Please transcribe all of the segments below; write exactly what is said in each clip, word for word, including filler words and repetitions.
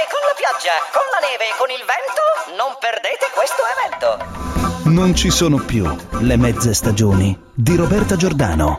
con la pioggia, con la neve, con il vento, non perdete questo evento. Non ci sono più le mezze stagioni di Roberta Giordano.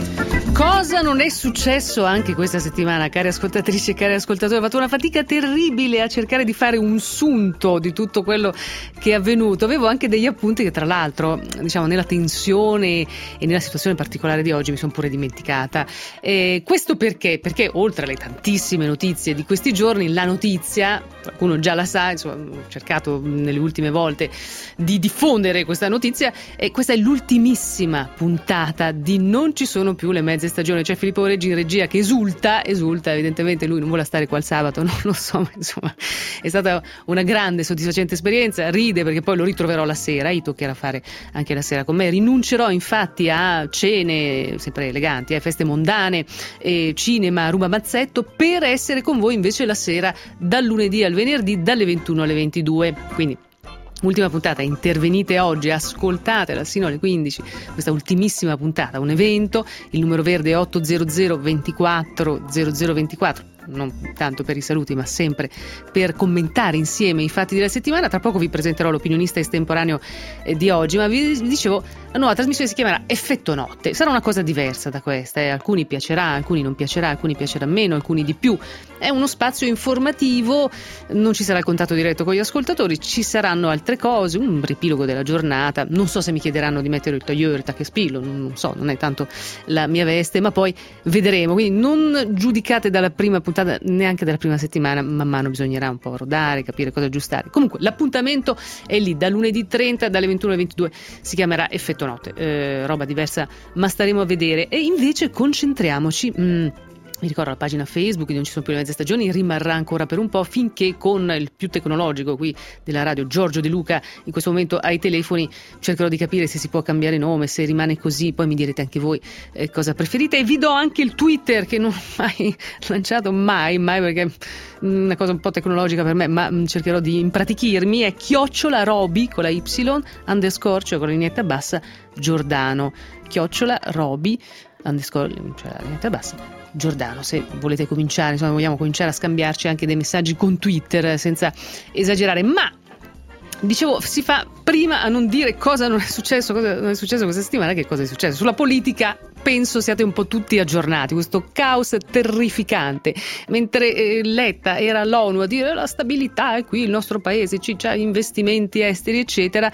Cosa non è successo anche questa settimana, cari ascoltatrici e cari ascoltatori? Ho fatto una fatica terribile a cercare di fare un sunto di tutto quello che è avvenuto. Avevo anche degli appunti che, tra l'altro, diciamo, nella tensione e nella situazione particolare di oggi mi sono pure dimenticata. E questo perché? Perché oltre alle tantissime notizie di questi giorni, la notizia, qualcuno già la sa, insomma, ho cercato nelle ultime volte di diffondere questa notizia, e questa è l'ultimissima puntata di Non ci sono più le mezze stagioni. C'è Filippo Reggi in regia che esulta, esulta, evidentemente lui non vuole stare qua il sabato, non lo so, ma insomma è stata una grande soddisfacente esperienza. Ride perché poi lo ritroverò la sera, gli toccherà fare anche la sera con me. Rinuncerò infatti a cene sempre eleganti, a feste mondane, e cinema, ruba mazzetto, per essere con voi invece la sera dal lunedì al venerdì dalle ventuno alle ventidue. Quindi ultima puntata, intervenite oggi, ascoltatela sino alle quindici, questa ultimissima puntata, un evento, il numero verde è otto zero zero ventiquattro zero zero ventiquattro, non tanto per i saluti ma sempre per commentare insieme i fatti della settimana. Tra poco vi presenterò l'opinionista estemporaneo eh, di oggi, ma vi dicevo, la nuova trasmissione si chiamerà Effetto Notte, sarà una cosa diversa da questa, eh. Alcuni piacerà, alcuni non piacerà, alcuni piacerà meno, alcuni di più. È uno spazio informativo, non ci sarà il contatto diretto con gli ascoltatori, ci saranno altre cose, un riepilogo della giornata. Non so se mi chiederanno di mettere il tailleur, il tacchespillo, non so, non è tanto la mia veste, ma poi vedremo. Quindi non giudicate dalla prima puntata, neanche dalla prima settimana, man mano bisognerà un po' rodare, capire cosa aggiustare. Comunque l'appuntamento è lì, da lunedì trenta dalle ventuno alle ventidue, si chiamerà Effetto Notte, eh, roba diversa ma staremo a vedere. E invece concentriamoci, mh, mi ricordo la pagina Facebook di Non ci sono più le mezze stagioni rimarrà ancora per un po', finché con il più tecnologico qui della radio, Giorgio De Luca, in questo momento ai telefoni, cercherò di capire se si può cambiare nome, se rimane così. Poi mi direte anche voi eh, cosa preferite, e vi do anche il Twitter che non ho mai lanciato, mai, mai, perché è una cosa un po' tecnologica per me, ma cercherò di impratichirmi. È chiocciola Roby con la Y underscore, cioè con la lineetta bassa, Giordano, chiocciola Roby underscore, cioè la lineetta bassa, Giordano. Se volete cominciare, insomma, vogliamo cominciare a scambiarci anche dei messaggi con Twitter senza esagerare. Ma dicevo, si fa prima a non dire cosa non è successo, cosa non è successo questa settimana, che cosa è successo. Sulla politica penso siate un po' tutti aggiornati, questo caos terrificante. Mentre eh, Letta era all'ONU a dire la stabilità è qui, il nostro paese, ci c'ha investimenti esteri eccetera,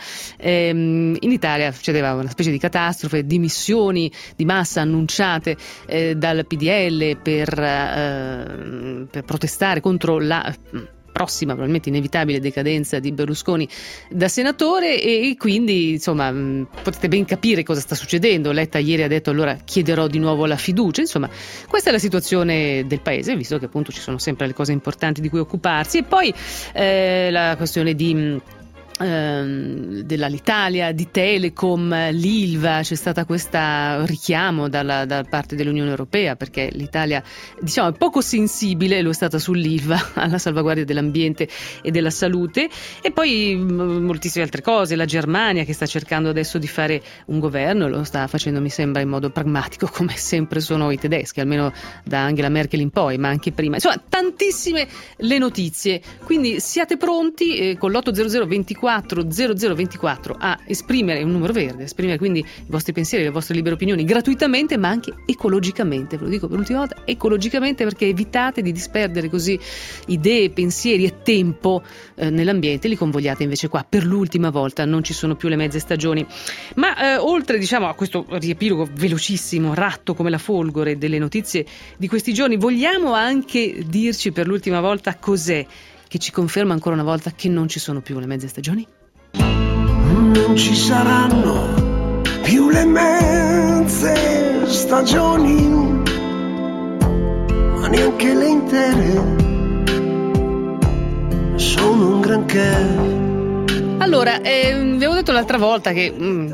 ehm, in Italia succedeva una specie di catastrofe, dimissioni di massa annunciate eh, dal P D L per, eh, per protestare contro la prossima, probabilmente inevitabile decadenza di Berlusconi da senatore, e quindi insomma potete ben capire cosa sta succedendo. Letta ieri ha detto allora chiederò di nuovo la fiducia. Insomma, questa è la situazione del paese, visto che appunto ci sono sempre le cose importanti di cui occuparsi. E poi eh, la questione di dell'Alitalia, di Telecom, l'Ilva, c'è stata questa richiamo dalla, da parte dell'Unione Europea, perché l'Italia, diciamo, è poco sensibile, lo è stata sull'Ilva, alla salvaguardia dell'ambiente e della salute. E poi m- moltissime altre cose, la Germania che sta cercando adesso di fare un governo, lo sta facendo mi sembra in modo pragmatico, come sempre sono i tedeschi, almeno da Angela Merkel in poi, ma anche prima. Insomma, tantissime le notizie, quindi siate pronti eh, con l'otto zero zero ventiquattro zero zero ventiquattro a esprimere un numero verde, esprimere quindi i vostri pensieri, le vostre libere opinioni gratuitamente, ma anche ecologicamente. Ve lo dico per l'ultima volta, ecologicamente, perché evitate di disperdere così idee, pensieri e tempo eh, nell'ambiente. Li convogliate invece qua per l'ultima volta. Non ci sono più le mezze stagioni. Ma eh, oltre, diciamo, a questo riepilogo velocissimo, ratto come la folgore delle notizie di questi giorni, vogliamo anche dirci per l'ultima volta cos'è che ci conferma ancora una volta che non ci sono più le mezze stagioni? Non ci saranno più le mezze stagioni, ma neanche le intere. Sono un granché. Allora, eh, vi avevo detto l'altra volta che mh,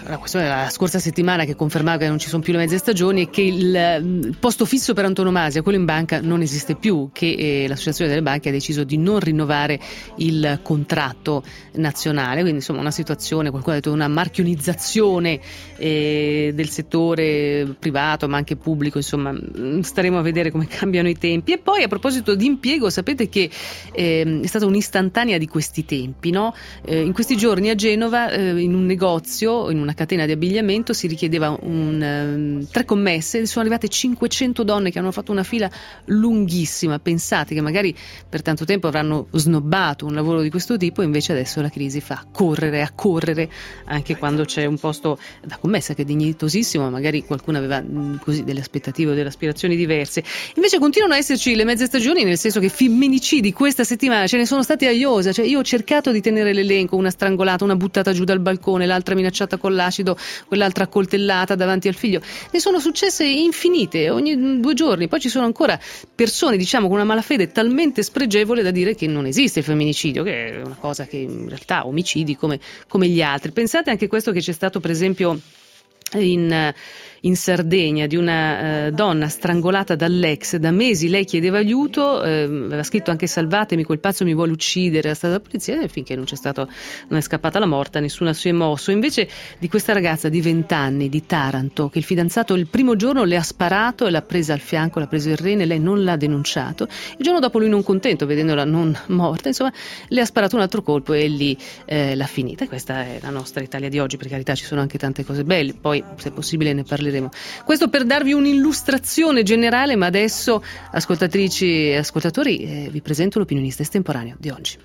la questione della scorsa settimana che confermava che non ci sono più le mezze stagioni e che il, il posto fisso per antonomasia, quello in banca, non esiste più, che eh, l'associazione delle banche ha deciso di non rinnovare il contratto nazionale, quindi insomma una situazione, qualcuno ha detto una marchionizzazione eh, del settore privato ma anche pubblico, insomma staremo a vedere come cambiano i tempi. E poi a proposito di impiego, sapete che eh, è stata un'istantanea di questi tempi, no? Eh, in questi giorni a Genova eh, in un negozio, in una catena di abbigliamento, si richiedeva un, um, tre commesse, sono arrivate cinquecento donne che hanno fatto una fila lunghissima. Pensate che magari per tanto tempo avranno snobbato un lavoro di questo tipo, invece adesso la crisi fa correre, a correre anche quando c'è un posto da commessa che è dignitosissimo, magari qualcuno aveva mh, così delle aspettative o delle aspirazioni diverse. Invece continuano a esserci le mezze stagioni, nel senso che femminicidi questa settimana ce ne sono stati a iosa, cioè io ho cercato di tenere l'elenco, una strangolata, una buttata giù dal balcone, l'altra minacciata con l'acido, quell'altra accoltellata davanti al figlio, ne sono successe infinite ogni due giorni. Poi ci sono ancora persone, diciamo, con una malafede talmente spregevole da dire che non esiste il femminicidio, che è una cosa che in realtà omicidi come, come gli altri. Pensate anche questo che c'è stato per esempio in, in Sardegna, di una eh, donna strangolata dall'ex. Da mesi lei chiedeva aiuto, eh, aveva scritto anche salvatemi, quel pazzo mi vuole uccidere, era stata la polizia, e finché non c'è stato, non è scappata la morta, nessuno si è mosso. Invece di questa ragazza di venti anni di Taranto, che il fidanzato il primo giorno le ha sparato e l'ha presa al fianco, l'ha preso il rene, lei non l'ha denunciato, il giorno dopo lui, non contento vedendola non morta, insomma le ha sparato un altro colpo e lì eh, l'ha finita. E questa è la nostra Italia di oggi. Per carità, ci sono anche tante cose belle, poi se possibile ne parleremo. Questo per darvi un'illustrazione generale, ma adesso, ascoltatrici e ascoltatori, eh, vi presento l'opinionista estemporaneo di oggi.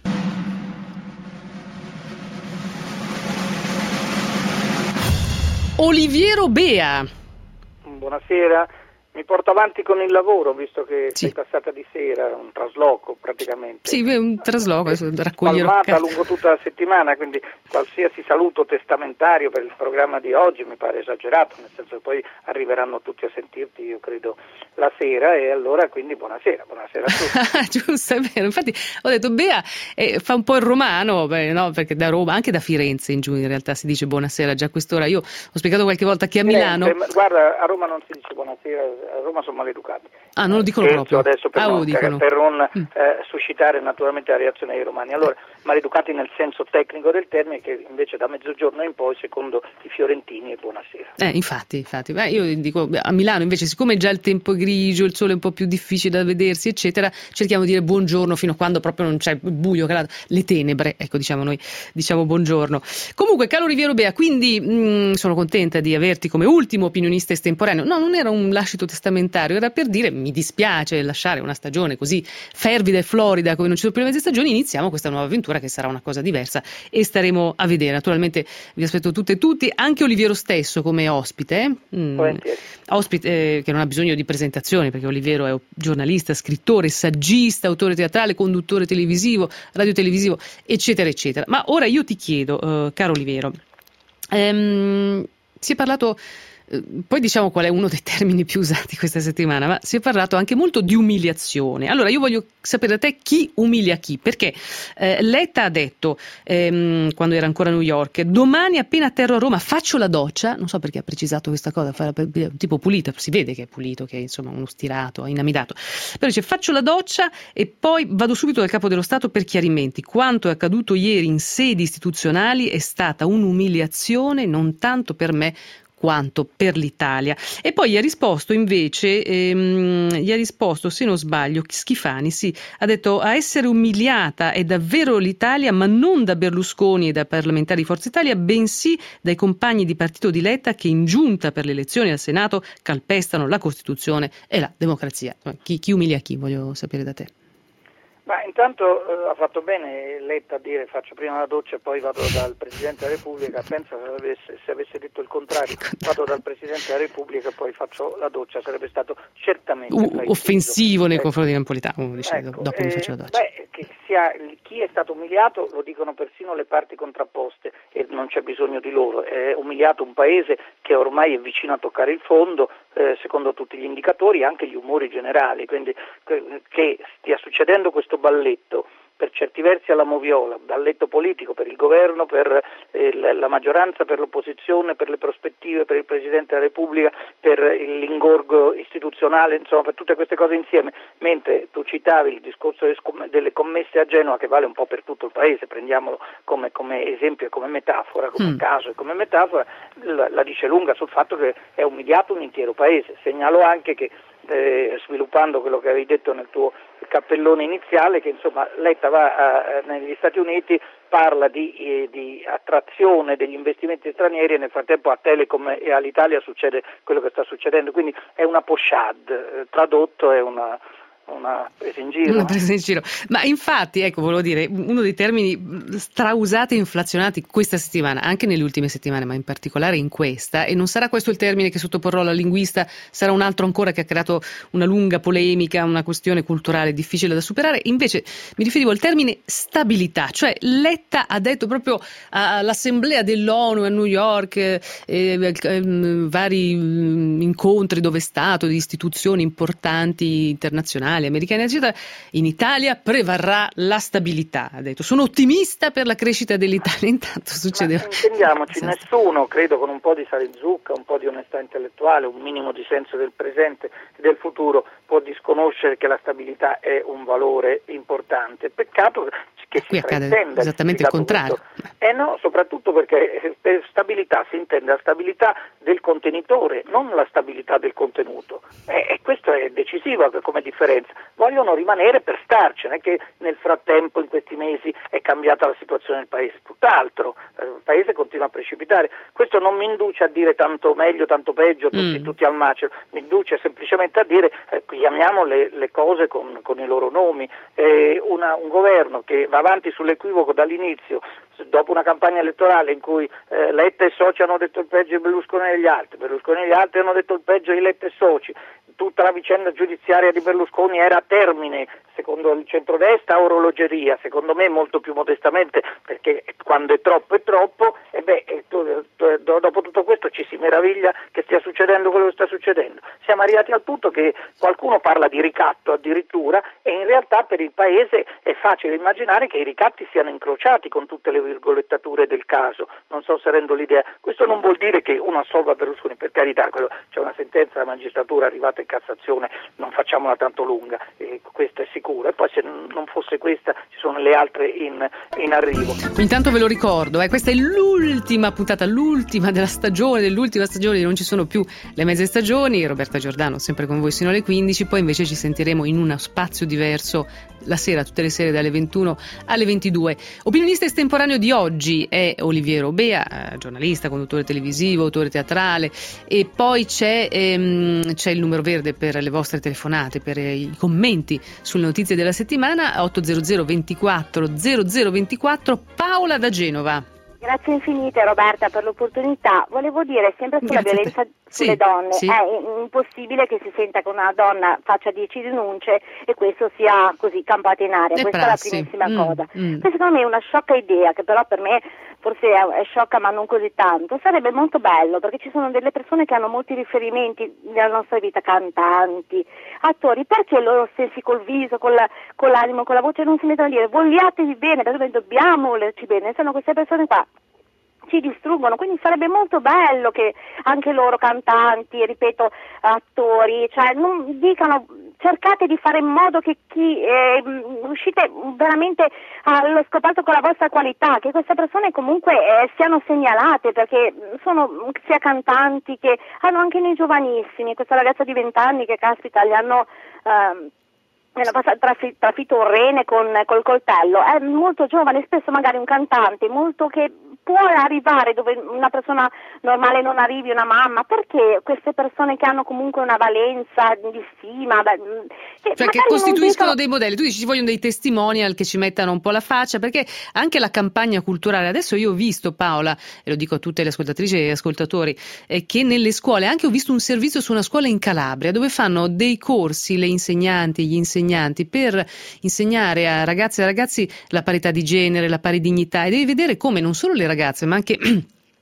Oliviero Bea. Buonasera. Mi porto avanti con il lavoro, visto che sì. sei passata di sera, un trasloco praticamente. Sì, un trasloco, raccoglierò. Spalmata lungo tutta la settimana, quindi qualsiasi saluto testamentario per il programma di oggi mi pare esagerato, nel senso che poi arriveranno tutti a sentirti, io credo, la sera, e allora quindi buonasera, buonasera a tutti. Giusto, è vero, infatti ho detto Bea eh, fa un po' il romano, beh, no, perché da Roma, anche da Firenze in giù in realtà si dice buonasera già a quest'ora. Io ho spiegato qualche volta che a Milano... Firenze, guarda, a Roma non si dice buonasera, a Roma sono maleducati. Ah, non lo dicono Scherzo proprio? Adesso per ah, non, per non mm. eh, suscitare naturalmente la reazione dei romani. Allora, maleducati nel senso tecnico del termine, che invece da mezzogiorno in poi, secondo i fiorentini, è buonasera. Eh, infatti, infatti. Beh, io dico, a Milano invece, siccome già il tempo è grigio, il sole è un po' più difficile da vedersi, eccetera, cerchiamo di dire buongiorno fino a quando proprio non c'è il buio, le tenebre, ecco, diciamo noi, diciamo buongiorno. Comunque, caro Oliviero Bea, quindi mh, sono contenta di averti come ultimo opinionista estemporaneo. No, non era un lascito testamentario, era per dire mi dispiace lasciare una stagione così fervida e florida come non ci sono più le mezze stagioni, iniziamo questa nuova avventura che sarà una cosa diversa e staremo a vedere. Naturalmente vi aspetto tutte e tutti, anche Oliviero stesso come ospite, mm, ospite eh, che non ha bisogno di presentazioni, perché Oliviero è giornalista, scrittore, saggista, autore teatrale, conduttore televisivo, radiotelevisivo, eccetera eccetera. Ma ora io ti chiedo, eh, caro Oliviero, ehm, si è parlato, poi diciamo qual è uno dei termini più usati questa settimana, ma si è parlato anche molto di umiliazione. Allora io voglio sapere da te chi umilia chi, perché eh, Letta ha detto ehm, quando era ancora a New York: domani appena atterro a Roma faccio la doccia, non so perché ha precisato questa cosa, fa, tipo pulita, si vede che è pulito, che è insomma uno stirato, inamidato, però dice faccio la doccia e poi vado subito dal capo dello Stato per chiarimenti. Quanto è accaduto ieri in sedi istituzionali è stata un'umiliazione non tanto per me quanto per l'Italia. E poi gli ha risposto invece, ehm, gli ha risposto, se non sbaglio, Schifani, sì, ha detto: a essere umiliata è davvero l'Italia, ma non da Berlusconi e da parlamentari di Forza Italia, bensì dai compagni di partito di Letta che in giunta per le elezioni al Senato calpestano la Costituzione e la democrazia. Chi, chi umilia chi, voglio sapere da te. Ma intanto eh, ha fatto bene Letta a dire faccio prima la doccia e poi vado dal Presidente della Repubblica. Pensa se avesse, se avesse detto il contrario, vado dal Presidente della Repubblica e poi faccio la doccia, sarebbe stato certamente U- offensivo nei ecco. confronti di Napolitano, dice, ecco, dopo mi eh, faccio la doccia. Beh, che sia, chi è stato umiliato lo dicono persino le parti contrapposte e non c'è bisogno di loro. È umiliato un paese che ormai è vicino a toccare il fondo, eh, secondo tutti gli indicatori, anche gli umori generali, quindi che, che stia succedendo questo balletto per certi versi alla moviola, dal letto politico, per il governo, per eh, la maggioranza, per l'opposizione, per le prospettive, per il Presidente della Repubblica, per l'ingorgo istituzionale, insomma per tutte queste cose insieme, mentre tu citavi il discorso delle commesse a Genova, che vale un po' per tutto il paese, prendiamolo come, come esempio e come metafora, come mm. caso e come metafora, la, la dice lunga sul fatto che è umiliato un intero paese. Segnalo anche che Eh, sviluppando quello che avevi detto nel tuo cappellone iniziale, che insomma Letta va a, negli Stati Uniti, parla di, eh, di attrazione degli investimenti stranieri e nel frattempo a Telecom e all'Italia succede quello che sta succedendo, quindi è una pochade, eh, tradotto è una una presa in giro. Una presa in giro. Ma infatti, ecco, volevo dire, uno dei termini strausati e inflazionati questa settimana, anche nelle ultime settimane, ma in particolare in questa, e non sarà questo il termine che sottoporrò alla linguista, sarà un altro ancora che ha creato una lunga polemica, una questione culturale difficile da superare. Invece mi riferivo al termine stabilità, cioè Letta ha detto proprio all'assemblea dell'ONU a New York, eh, eh, vari incontri dove è stato, di istituzioni importanti internazionali, americani, eccetera, in Italia prevarrà la stabilità, ha detto. Sono ottimista per la crescita dell'Italia. Intanto succede. Ma intendiamoci, nessuno, credo, con un po' di sale in zucca, un po' di onestà intellettuale, un minimo di senso del presente e del futuro, può disconoscere che la stabilità è un valore importante. Peccato che qui si accade fraintenda esattamente il contrario. Eh no, soprattutto perché per stabilità si intende la stabilità del contenitore, non la stabilità del contenuto. E eh, questo è decisivo come differenza. Vogliono rimanere per starci, non è che nel frattempo in questi mesi è cambiata la situazione del paese, tutt'altro, il paese continua a precipitare. Questo non mi induce a dire tanto meglio, tanto peggio, tutti, mm. tutti al macero, mi induce semplicemente a dire eh, chiamiamo le, le cose con, con i loro nomi. Eh, una, un governo che va avanti sull'equivoco dall'inizio, dopo una campagna elettorale in cui eh, Letta e Soci hanno detto il peggio di Berlusconi e gli altri, Berlusconi e gli altri hanno detto il peggio di Letta e Soci, tutta la vicenda giudiziaria di Berlusconi era a termine, secondo il centrodestra a orologeria, secondo me molto più modestamente, perché quando è troppo è troppo, e beh, e to, to, to, dopo tutto questo ci si meraviglia che stia succedendo quello che sta succedendo. Siamo arrivati al punto che qualcuno parla di ricatto addirittura, e in realtà per il paese è facile immaginare che i ricatti siano incrociati con tutte le virgolettature del caso. Non so se rendo l'idea. Questo non vuol dire che uno assolva Berlusconi, per carità, quello, c'è una sentenza della magistratura arrivata in Cassazione, non facciamola tanto lunga, eh, questo è sicuro, e poi se non fosse questa ci sono le altre in, in arrivo. Intanto ve lo ricordo, eh, questa è l'ultima puntata, l'ultima della stagione, dell'ultima stagione, non ci sono più le mezze stagioni. Roberta Giordano sempre con voi sino alle quindici, poi invece ci sentiremo in uno spazio diverso la sera, tutte le sere dalle ventuno alle ventidue. Opinionista estemporaneo di oggi è Oliviero Bea, giornalista, conduttore televisivo, autore teatrale, e poi c'è, ehm, c'è il numero verde per le vostre telefonate, per i commenti sulle notizie della settimana, otto zero zero ventiquattro zero zero ventiquattro. Paola da Genova. Grazie infinite Roberta per l'opportunità. Volevo dire sempre sulla Grazie violenza sulle sì, donne, sì. È impossibile che si senta che una donna faccia dieci denunce e questo sia così campato in aria, è questa prassi. è la primissima mm, cosa. Mm. Questa secondo me è una sciocca idea, che però per me forse è, è sciocca ma non così tanto. Sarebbe molto bello perché ci sono delle persone che hanno molti riferimenti nella nostra vita, cantanti, attori, perché loro stessi col viso, con, la, con l'animo, con la voce non si mettono a dire vogliatevi bene, perché noi dobbiamo volerci bene, sono queste persone qua ci distruggono, quindi sarebbe molto bello che anche loro cantanti, ripeto, attori, cioè non dicano, cercate di fare in modo che chi eh, uscite veramente allo scoperto con la vostra qualità, che queste persone comunque eh, siano segnalate, perché sono sia cantanti che hanno anche nei giovanissimi, questa ragazza di vent'anni che caspita gli hanno eh, hanno passato, trafi, trafitto un rene con col coltello, è molto giovane, spesso magari un cantante molto che può arrivare dove una persona normale non arrivi, una mamma, perché queste persone che hanno comunque una valenza di stima, che cioè che costituiscono dicono... dei modelli, tu dici ci vogliono dei testimonial che ci mettano un po' la faccia, perché anche la campagna culturale, adesso io ho visto, Paola, e lo dico a tutte le ascoltatrici e ascoltatori, eh, che nelle scuole, anche ho visto un servizio su una scuola in Calabria dove fanno dei corsi le insegnanti, gli insegnanti per insegnare a ragazze e ragazzi la parità di genere, la pari dignità, e devi vedere come non solo le ragazze ma anche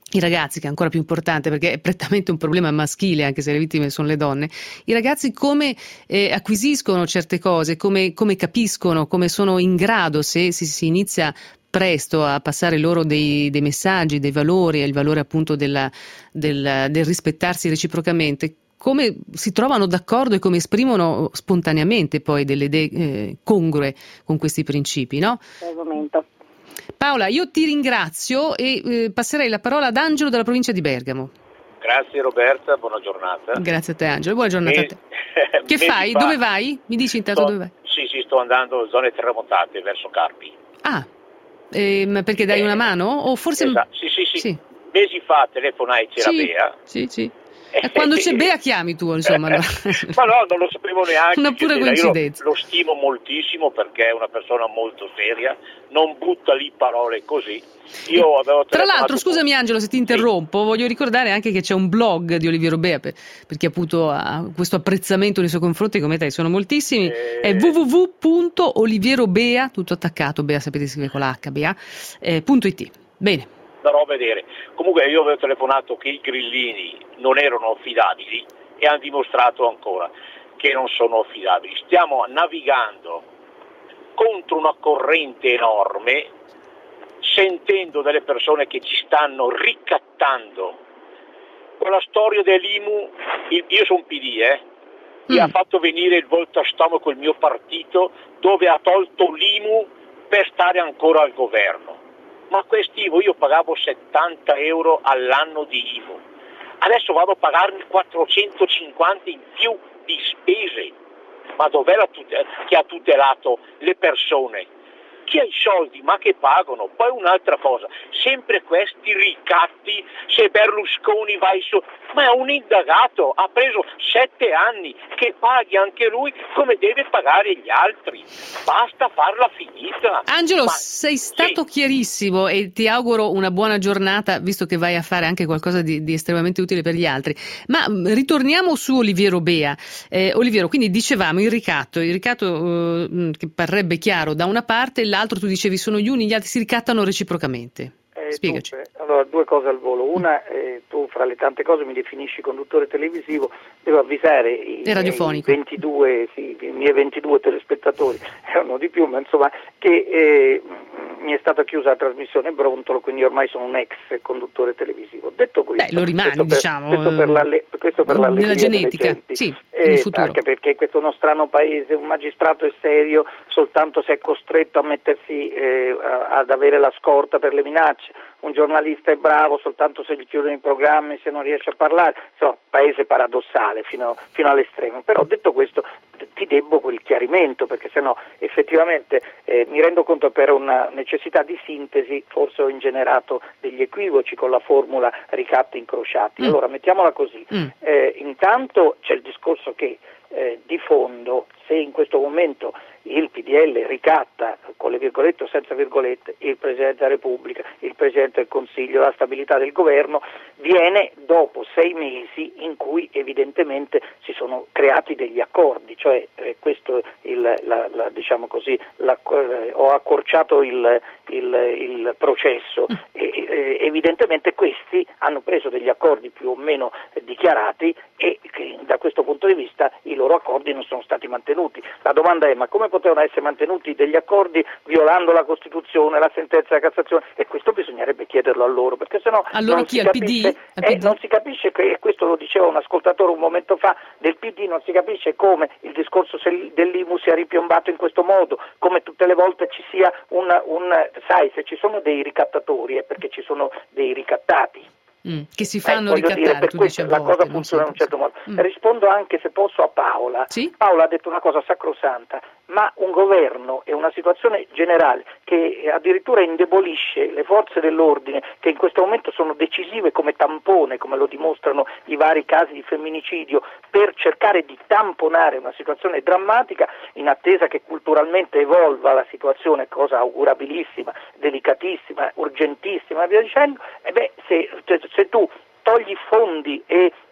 i ragazzi, che è ancora più importante perché è prettamente un problema maschile, anche se le vittime sono le donne, i ragazzi come eh, acquisiscono certe cose, come, come capiscono, come sono in grado, se si, si inizia presto a passare loro dei, dei messaggi, dei valori, il valore appunto della, del, del rispettarsi reciprocamente, come si trovano d'accordo e come esprimono spontaneamente poi delle idee eh, congrue con questi principi, no? Argomento. Paola, io ti ringrazio e eh, passerei la parola ad Angelo dalla provincia di Bergamo. Grazie Roberta, buona giornata. Grazie a te Angelo, buona giornata Me- a te. Che fai? fa... Dove vai? Mi dici intanto sto... dove vai? Sì, sì, sto andando in zone terremotate verso Carpi. Ah, ehm, perché dai eh, una mano? O forse... Esatto. Sì, sì, sì, sì. Mesi fa telefonai, c'era sì, Bea. Sì, sì. E quando c'è Bea chiami tu, insomma. No? Ma no, non lo sapevo neanche. Una pura coincidenza. Io lo, lo stimo moltissimo perché è una persona molto seria, non butta lì parole così. Io avevo Tra l'altro, scusami con... Angelo se ti interrompo, sì. Voglio ricordare anche che c'è un blog di Oliviero Bea, per, per chi ha avuto uh, questo apprezzamento nei suoi confronti, come te sono moltissimi, eh... è w w w punto olivierobea, tutto attaccato, Bea sapete scrivere con l'H, Bea, eh, punto it. Bene. Darò a vedere. Comunque io avevo telefonato che i grillini non erano affidabili e hanno dimostrato ancora che non sono affidabili. Stiamo navigando contro una corrente enorme, sentendo delle persone che ci stanno ricattando. Con la storia dell'I M U, io sono P D, eh, mi mm. ha fatto venire il volto a stomaco il mio partito, dove ha tolto l'I M U per stare ancora al governo. Ma quest'I V U io pagavo settanta euro all'anno di I V U, adesso vado a pagarmi quattrocentocinquanta in più di spese. Ma dov'è la tut- chi ha tutelato le persone? Chi ha i soldi ma che pagano? Poi un'altra cosa, sempre questi ricatti, se Berlusconi vai su, ma è un indagato, ha preso sette anni, che paghi anche lui come deve pagare gli altri, basta farla finita. Angelo, ma, sei stato sì. chiarissimo e ti auguro una buona giornata, visto che vai a fare anche qualcosa di, di estremamente utile per gli altri, ma ritorniamo su Oliviero Bea. eh, Oliviero, quindi dicevamo il ricatto, il ricatto eh, che parrebbe chiaro da una parte, l'altro tu dicevi sono gli uni, gli altri si ricattano reciprocamente. Eh, Spiegaci. Dunque, allora, due cose al volo. Una, eh, tu fra le tante cose mi definisci conduttore televisivo, devo avvisare i, e radiofonico. i ventidue, sì, i miei ventidue telespettatori, erano di più, ma insomma, che eh, mi è stata chiusa la trasmissione Brontolo, quindi ormai sono un ex conduttore televisivo. Detto questo, Beh, lo rimani, questo per, diciamo, questo per, l'alle, questo per l'allegria nella genetica, delle genti. sì, eh, futuro. Anche perché questo è uno strano paese, un magistrato è serio soltanto se è costretto a mettersi eh, ad avere la scorta per le minacce, un giornalista è bravo soltanto se gli chiudono i programmi, se non riesce a parlare, insomma, paese paradossale fino, fino all'estremo. Però detto questo ti debbo quel chiarimento, perché sennò effettivamente eh, mi rendo conto per una necessità di sintesi forse ho ingenerato degli equivoci con la formula ricatti incrociati. Mm. Allora mettiamola così, Mm. eh, intanto c'è il discorso che eh, di fondo, se in questo momento il P D L ricatta, con le virgolette o senza virgolette, il Presidente della Repubblica, il Presidente del Consiglio, la stabilità del governo, viene dopo sei mesi in cui evidentemente si sono creati degli accordi, cioè eh, questo il, la, la, diciamo così, la, eh, ho accorciato il, il, il processo e eh, evidentemente questi hanno preso degli accordi più o meno eh, dichiarati e che, da questo punto di vista i loro accordi non sono stati mantenuti. La domanda è: ma come potevano essere mantenuti degli accordi violando la Costituzione, la sentenza della Cassazione? E questo bisognerebbe chiederlo a loro, perché sennò allora non, chi si è il capisce, P D? eh, non si capisce che, e questo lo diceva un ascoltatore un momento fa del P D, non si capisce come il discorso dell'I M U sia ripiombato in questo modo, come tutte le volte ci sia un, un sai, se ci sono dei ricattatori è perché ci sono dei ricattati. Mm, che si fanno eh, ricattare, dire, per tu questo dici a la volte, cosa funziona in un certo modo. Mm. Rispondo anche, se posso, a Paola. Sì? Paola ha detto una cosa sacrosanta, ma un governo e una situazione generale che addirittura indebolisce le forze dell'ordine, che in questo momento sono decisive come tampone, come lo dimostrano i vari casi di femminicidio, per cercare di tamponare una situazione drammatica, in attesa che culturalmente evolva la situazione, cosa augurabilissima, delicatissima, urgentissima, e via dicendo, e beh, se, se tu togli fondi e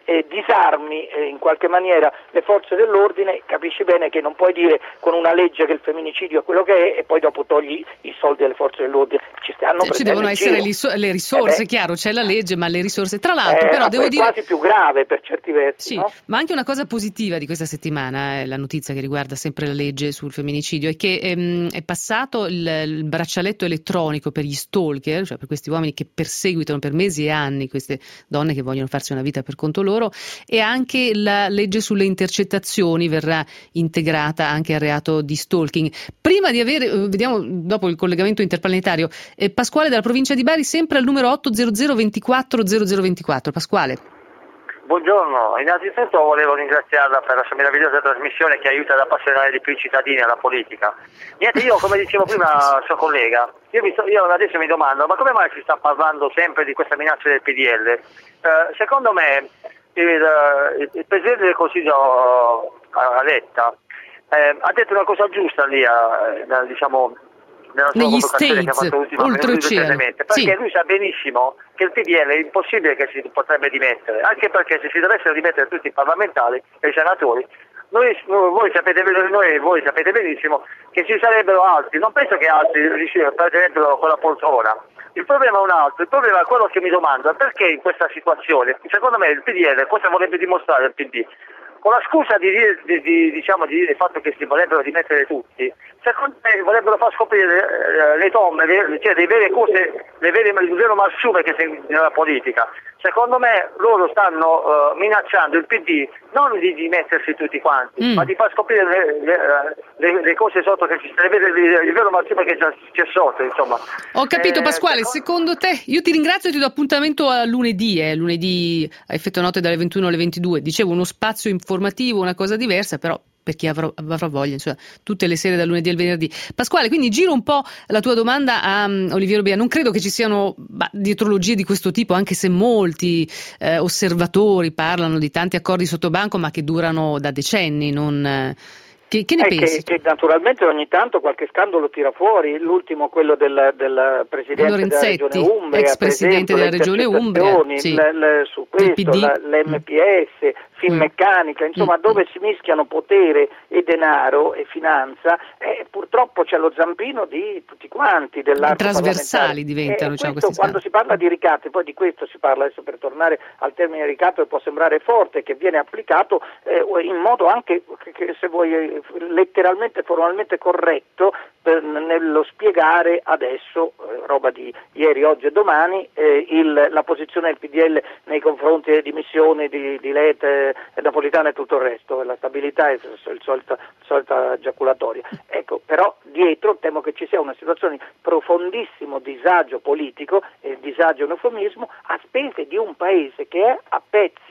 eh, disarmi eh, in qualche maniera le forze dell'ordine, capisci bene che non puoi dire con una legge che il femminicidio è quello che è e poi dopo togli i soldi alle forze dell'ordine. Ci stanno Ci devono essere giro. le risorse, eh chiaro, c'è la legge, ma le risorse. Tra l'altro, eh, però, devo è dire. quasi più grave per certi versi. Sì, no? ma anche una cosa positiva di questa settimana, eh, la notizia che riguarda sempre la legge sul femminicidio, è che ehm, è passato il, il braccialetto elettronico per gli stalker, cioè per questi uomini che perseguitano per mesi e anni queste donne che vogliono farsi una vita per conto loro, e anche la legge sulle intercettazioni verrà integrata anche al reato di stalking. Prima di avere, eh, vediamo dopo il collegamento interplanetario, eh, Pasquale dalla provincia di Bari, sempre al numero otto zero zero ventiquattro zero zero ventiquattro. Pasquale. Buongiorno, innanzitutto volevo ringraziarla per la sua meravigliosa trasmissione che aiuta ad appassionare di più i cittadini alla politica. Niente, io come dicevo prima al suo collega, io, mi sto, io adesso mi domando, ma come mai si sta parlando sempre di questa minaccia del P D L? Eh, secondo me il, il, il Presidente del Consiglio uh, Letta eh, ha detto una cosa giusta lì, uh, diciamo, nella sua negli convocazione che ha fatto oltreoceano, perché sì. lui sa benissimo che il P D L è impossibile che si potrebbe dimettere, anche perché se si dovessero dimettere tutti i parlamentari e i senatori, noi, voi, sapete, noi, voi sapete benissimo che ci sarebbero altri, non penso che altri prenderebbero quella poltrona. Il problema è un altro, il problema è quello che mi domando, perché in questa situazione, secondo me il P D L cosa vorrebbe dimostrare il P D? Con la scusa di dire, di, di, diciamo, di dire il fatto che si vorrebbero dimettere tutti, secondo me vorrebbero far scoprire le, le tombe, le, cioè le vere cose, le vere, il vero marciume che c'è nella politica. Secondo me loro stanno uh, minacciando il P D non di dimettersi tutti quanti, mm. ma di far scoprire le, le, le, le cose sotto che ci le vede, il vero marciume che c'è sotto, insomma. Ho capito, eh, Pasquale, secondo... secondo te, io ti ringrazio e ti do appuntamento a lunedì, eh, lunedì a effetto notte dalle ventuno alle ventidue, dicevo uno spazio informativo, una cosa diversa, però per chi avrà, avrà voglia, insomma, tutte le sere dal lunedì al venerdì. Pasquale, quindi giro un po' la tua domanda a um, Oliviero Bea. Non credo che ci siano bah, dietrologie di questo tipo, anche se molti eh, osservatori parlano di tanti accordi sottobanco, ma che durano da decenni, non... Eh, Che, che ne eh, pensi? Che, che naturalmente ogni tanto qualche scandalo tira fuori, l'ultimo quello del, del Presidente Lorenzetti, della Regione Umbria, ex Presidente della Regione Umbria, sì. l, l, su questo, l'M P S, Finmeccanica, insomma mm. dove si mischiano potere e denaro e finanza, eh, purtroppo c'è lo zampino di tutti quanti dell'arco trasversali diventano, eh, diciamo, questo, quando si parla di ricatti, poi di questo si parla adesso, per tornare al termine ricatto che può sembrare forte, che viene applicato eh, in modo anche, che, se vuoi, letteralmente formalmente corretto per, nello spiegare adesso, eh, roba di ieri, oggi e domani, eh, il, la posizione del P D L nei confronti delle dimissioni di, di Letta, Napolitano e tutto il resto, la stabilità è il solita, solita giaculatoria. Ecco, però dietro temo che ci sia una situazione di profondissimo disagio politico, e disagio è un eufemismo, a spese di un paese che è a pezzi.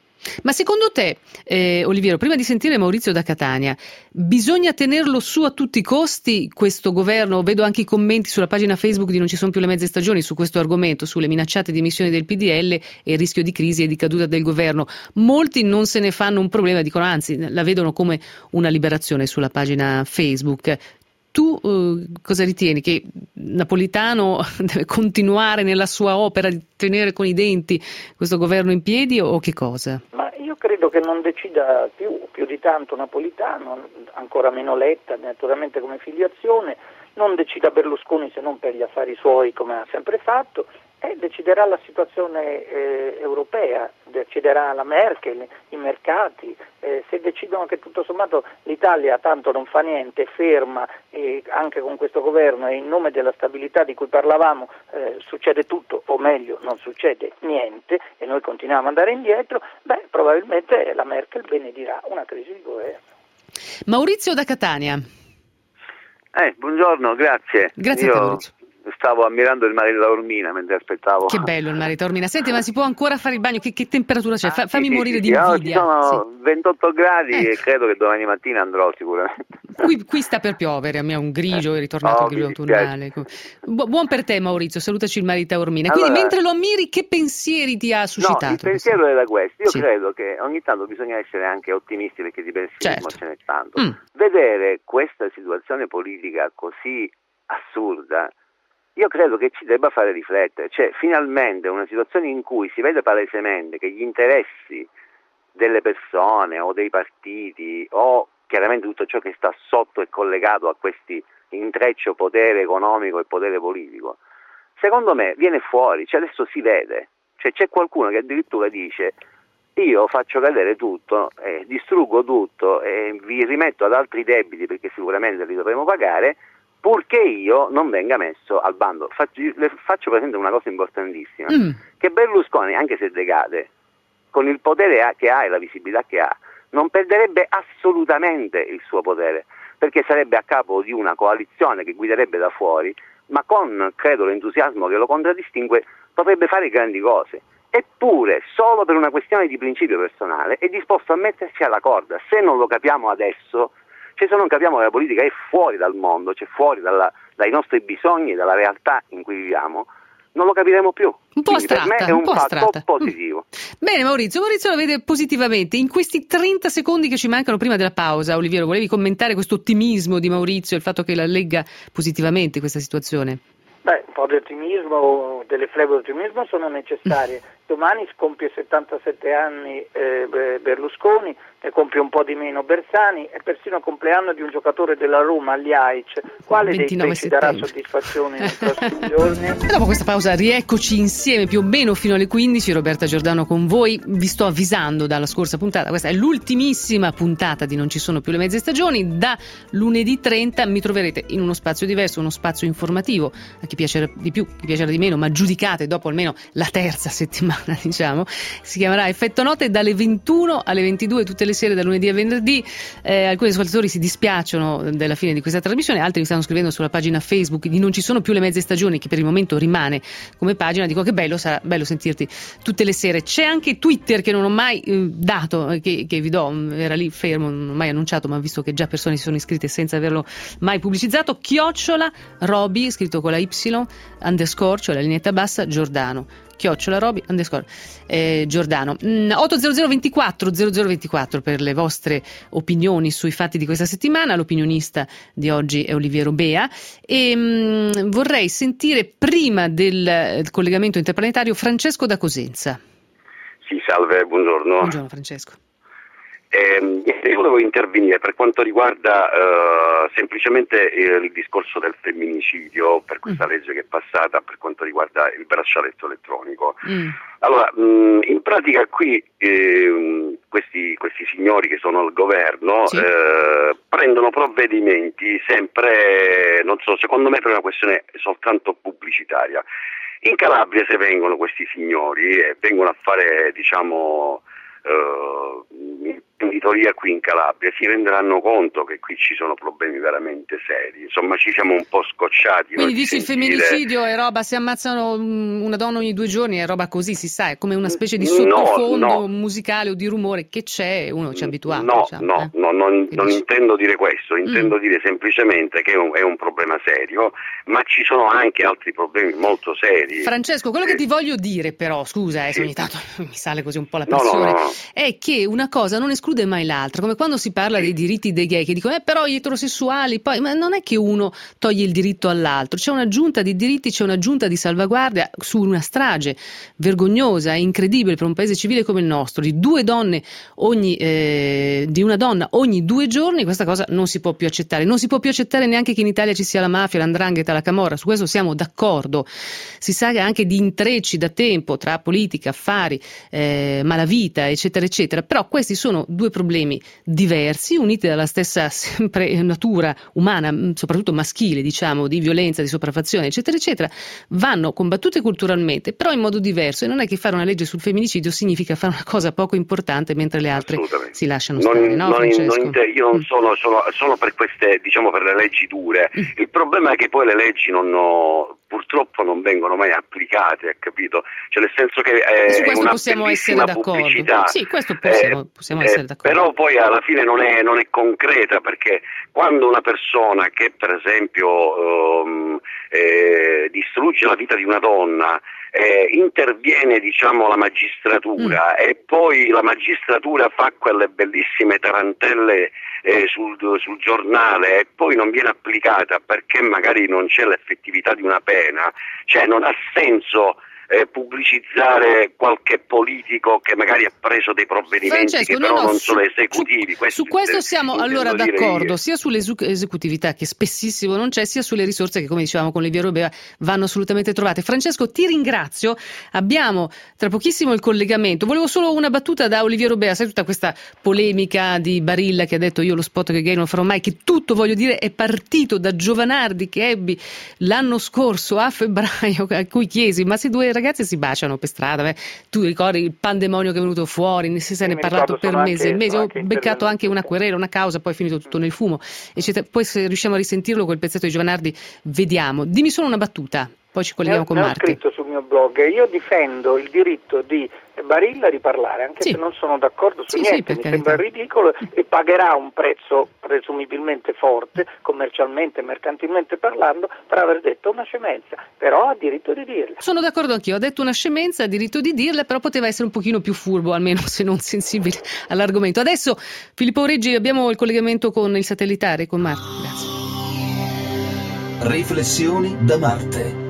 Ma secondo te, eh, Oliviero, prima di sentire Maurizio da Catania, bisogna tenerlo su a tutti i costi questo governo? Vedo anche i commenti sulla pagina Facebook di Non ci sono più le mezze stagioni su questo argomento, sulle minacciate dimissioni del P D L e il rischio di crisi e di caduta del governo. Molti non se ne fanno un problema, dicono anzi, la vedono come una liberazione sulla pagina Facebook. Tu eh, cosa ritieni? Che Napolitano deve continuare nella sua opera di tenere con i denti questo governo in piedi o che cosa? Ma io credo che non decida più, più di tanto Napolitano, ancora meno Letta, naturalmente come filiazione, non decida Berlusconi se non per gli affari suoi come ha sempre fatto, e deciderà la situazione eh, europea, deciderà la Merkel, i mercati, eh, se decidono che tutto sommato l'Italia tanto non fa niente, ferma, e anche con questo governo e in nome della stabilità di cui parlavamo eh, succede tutto, o meglio non succede niente e noi continuiamo ad andare indietro, beh probabilmente la Merkel benedirà una crisi di governo. Maurizio da Catania. Eh, buongiorno, grazie. Grazie Io... a te, Maurizio. Stavo ammirando il mare di Taormina mentre aspettavo. Che bello il mare di Taormina. Senti, ma si può ancora fare il bagno? Che, che temperatura c'è? Fa, fammi sì, morire sì, di sì. invidia. No, ci sono sì. ventotto gradi eh. e credo che domani mattina andrò sicuramente. Qui, qui sta per piovere, a me è un grigio, eh. è ritornato oh, il grigio autunnale. Bu- buon per te, Maurizio, salutaci il mare di Taormina. Allora, quindi mentre lo ammiri, che pensieri ti ha suscitato? No, il pensiero era questo. Io sì. credo che ogni tanto bisogna essere anche ottimisti, perché di pessimismo certo. ce n'è tanto. Mm. Vedere questa situazione politica così assurda io credo che ci debba fare riflettere, cioè finalmente una situazione in cui si vede palesemente che gli interessi delle persone o dei partiti o chiaramente tutto ciò che sta sotto e collegato a questi intreccio potere economico e potere politico, secondo me viene fuori, cioè adesso si vede, cioè c'è qualcuno che addirittura dice io faccio cadere tutto, eh, distruggo tutto e vi rimetto ad altri debiti perché sicuramente li dovremo pagare, purché io non venga messo al bando. Faccio, le faccio presente una cosa importantissima, mm. che Berlusconi, anche se decade, con il potere che ha e la visibilità che ha, non perderebbe assolutamente il suo potere, perché sarebbe a capo di una coalizione che guiderebbe da fuori, ma con, credo, l'entusiasmo che lo contraddistingue, potrebbe fare grandi cose. Eppure, solo per una questione di principio personale, è disposto a mettersi alla corda. Se non lo capiamo adesso, cioè se non capiamo che la politica è fuori dal mondo, cioè fuori dalla, dai nostri bisogni, dalla realtà in cui viviamo, non lo capiremo più. Un po' astratta, per me è un, un po' fatto astratta. positivo. Bene Maurizio, Maurizio lo vede positivamente. In questi trenta secondi che ci mancano prima della pausa, Oliviero, volevi commentare questo ottimismo di Maurizio, il fatto che la legga positivamente questa situazione? Beh, un po' di ottimismo, delle flebre di ottimismo sono necessarie. Domani compie settantasette anni eh, Berlusconi, ne compie un po' di meno Bersani, è persino il compleanno di un giocatore della Roma, Ljajic. Quale dei tre ci darà soddisfazione nei prossimi giorni? E dopo questa pausa rieccoci insieme più o meno fino alle quindici, Roberta Giordano con voi. Vi sto avvisando dalla scorsa puntata, questa è l'ultimissima puntata di Non ci sono più le mezze stagioni. Da lunedì trenta mi troverete in uno spazio diverso, uno spazio informativo, a chi piacerà di più, chi piacerà di meno, ma giudicate dopo almeno la terza settimana, diciamo. Si chiamerà Effetto Note, dalle ventuno alle ventidue tutte le sere, da lunedì a venerdì. Eh, alcuni ascoltatori si dispiacciono della fine di questa trasmissione, altri mi stanno scrivendo sulla pagina Facebook di Non ci sono più le mezze stagioni, che per il momento rimane come pagina. Dico che bello, sarà bello sentirti tutte le sere. C'è anche Twitter che non ho mai eh, dato, che, che vi do, era lì fermo, non ho mai annunciato, ma visto che già persone si sono iscritte senza averlo mai pubblicizzato, chiocciola Roby, scritto con la Y, underscore, cioè la lineetta bassa, Giordano. Chiocciola Roby underscore eh, Giordano. mm, otto zero zero ventiquattro zero zero ventiquattro per le vostre opinioni sui fatti di questa settimana. L'opinionista di oggi è Oliviero Bea e mh, vorrei sentire prima del, del collegamento interplanetario Francesco da Cosenza. Sì, salve, buongiorno. Buongiorno Francesco. Eh, io volevo intervenire per quanto riguarda eh, semplicemente il discorso del femminicidio, per questa mm. legge che è passata per quanto riguarda il braccialetto elettronico. Mm. Allora, mh, in pratica qui eh, questi, questi signori che sono al governo sì. eh, prendono provvedimenti sempre, non so, secondo me per una questione soltanto pubblicitaria. In Calabria se vengono questi signori e vengono a fare, diciamo, Uh, imprenditoria qui in Calabria, si renderanno conto che qui ci sono problemi veramente seri. Insomma, ci siamo un po' scocciati. Quindi dici il sentire... femminicidio è roba, si ammazzano una donna ogni due giorni, è roba così, si sa, è come una specie di sottofondo no, no. musicale o di rumore che c'è, uno ci è abituato. No, diciamo, no, eh? no, non, non intendo dire questo, intendo mm. dire semplicemente che è un, è un problema serio, ma ci sono anche altri problemi molto seri. Francesco, quello eh. che ti voglio dire però, scusa, eh, sì. se ogni tanto mi sale così un po' la no, pressione, no, no. è che una cosa non esclude mai l'altra, come quando si parla dei diritti dei gay, che dicono eh però gli eterosessuali, poi, ma non è che uno toglie il diritto all'altro, c'è un'aggiunta di diritti, c'è un'aggiunta di salvaguardia su una strage vergognosa e incredibile per un paese civile come il nostro, di due donne ogni, eh, di una donna ogni due giorni. Questa cosa non si può più accettare, non si può più accettare neanche che in Italia ci sia la mafia, l'andrangheta, la camorra, su questo siamo d'accordo. Si sa anche di intrecci da tempo tra politica, affari, eh, malavita, eccetera eccetera, però questi sono due problemi diversi, uniti dalla stessa sempre natura umana, soprattutto maschile, diciamo, di violenza, di sopraffazione, eccetera eccetera, vanno combattute culturalmente, però in modo diverso, e non è che fare una legge sul femminicidio significa fare una cosa poco importante mentre le altre si lasciano stare, non, no non, Francesco? Non, io non sono, sono, sono per queste, diciamo, per le leggi dure. Mm. Il problema è che poi le leggi non ho, purtroppo non vengono mai applicate, hai capito? Cioè nel senso che è su questo una possiamo essere d'accordo. Pubblicità. Sì, questo possiamo, eh, possiamo eh, essere d'accordo. Però poi alla fine non è, non è concreta, perché quando una persona che per esempio um, eh, distrugge la vita di una donna eh, interviene diciamo la magistratura mm. e poi la magistratura fa quelle bellissime tarantelle eh, sul, sul giornale e poi non viene applicata perché magari non c'è l'effettività di una pena, cioè non ha senso Eh, pubblicizzare qualche politico che magari ha preso dei provvedimenti Francesco, che però no, no, non su, sono esecutivi. Su, questo su questo inter- siamo allora d'accordo, io. sia sull'esecutività che spessissimo non c'è, sia sulle risorse che, come dicevamo con Olivia Robea, vanno assolutamente trovate. Francesco, ti ringrazio, abbiamo tra pochissimo il collegamento. Volevo solo una battuta da Olivia Robea, sai tutta questa polemica di Barilla che ha detto io lo spot che gay non farò mai, che tutto, voglio dire, è partito da Giovanardi che ebbi l'anno scorso a febbraio, a cui chiesi ma se due ragazzi si baciano per strada, beh, tu ricordi il pandemonio che è venuto fuori, ne si ne è parlato per mesi e mesi, ho beccato anche una querela, una causa, poi è finito tutto nel fumo, eccetera. Poi se riusciamo a risentirlo quel pezzetto di Giovanardi vediamo. Dimmi solo una battuta, poi ci colleghiamo con Marti. Ho scritto sul mio blog, io difendo il diritto di Barilla di parlare, anche sì. se non sono d'accordo su sì, niente, sì, mi sembra ridicolo e pagherà un prezzo presumibilmente forte, commercialmente, mercantilmente parlando, per aver detto una scemenza, però ha diritto di dirla. Sono d'accordo anch'io, ha detto una scemenza, ha diritto di dirla, però poteva essere un pochino più furbo, almeno se non sensibile all'argomento. Adesso, Filippo Reggi, abbiamo il collegamento con il satellitare, con Marte. Grazie. Riflessioni da Marte.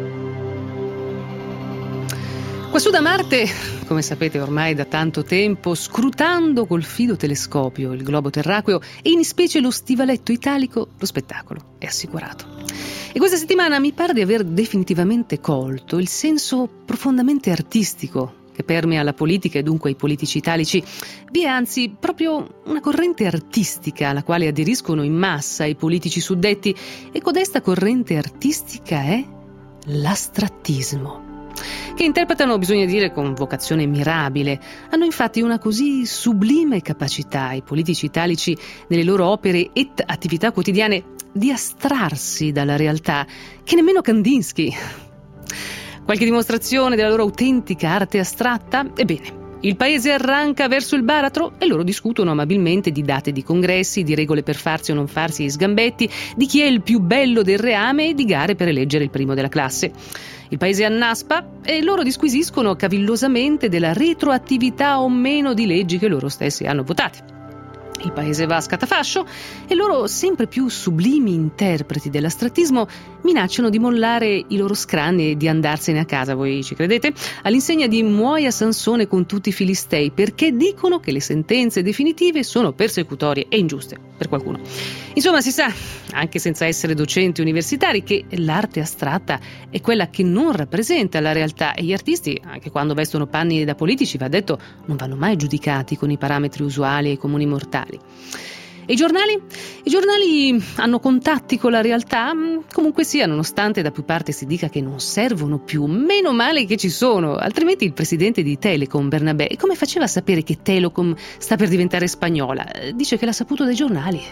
Quassù da Marte, come sapete ormai da tanto tempo, scrutando col filotelescopio il globo terracqueo e in specie lo stivaletto italico, lo spettacolo è assicurato. E questa settimana mi pare di aver definitivamente colto il senso profondamente artistico che permea la politica e dunque i politici italici. Vi è anzi proprio una corrente artistica alla quale aderiscono in massa i politici suddetti, e codesta corrente artistica è l'astrattismo, che interpretano, bisogna dire, con vocazione mirabile. Hanno infatti una così sublime capacità i politici italici nelle loro opere e attività quotidiane di astrarsi dalla realtà che nemmeno Kandinsky. Qualche dimostrazione della loro autentica arte astratta? Ebbene, il paese arranca verso il baratro e loro discutono amabilmente di date di congressi, di regole per farsi o non farsi gli sgambetti, di chi è il più bello del reame e di gare per eleggere il primo della classe. Il paese annaspa e loro disquisiscono cavillosamente della retroattività o meno di leggi che loro stessi hanno votate. Il paese va a scatafascio e loro, sempre più sublimi interpreti dell'astrattismo, minacciano di mollare i loro scranni e di andarsene a casa, voi ci credete? All'insegna di muoia Sansone con tutti i filistei, perché dicono che le sentenze definitive sono persecutorie e ingiuste per qualcuno. Insomma, si sa, anche senza essere docenti universitari, che l'arte astratta è quella che non rappresenta la realtà, e gli artisti, anche quando vestono panni da politici, va detto, non vanno mai giudicati con i parametri usuali e comuni mortali. E i giornali? I giornali hanno contatti con la realtà? Comunque sia, nonostante da più parte si dica che non servono più, meno male che ci sono, altrimenti il presidente di Telecom, Bernabé, come faceva a sapere che Telecom sta per diventare spagnola? Dice che l'ha saputo dai giornali.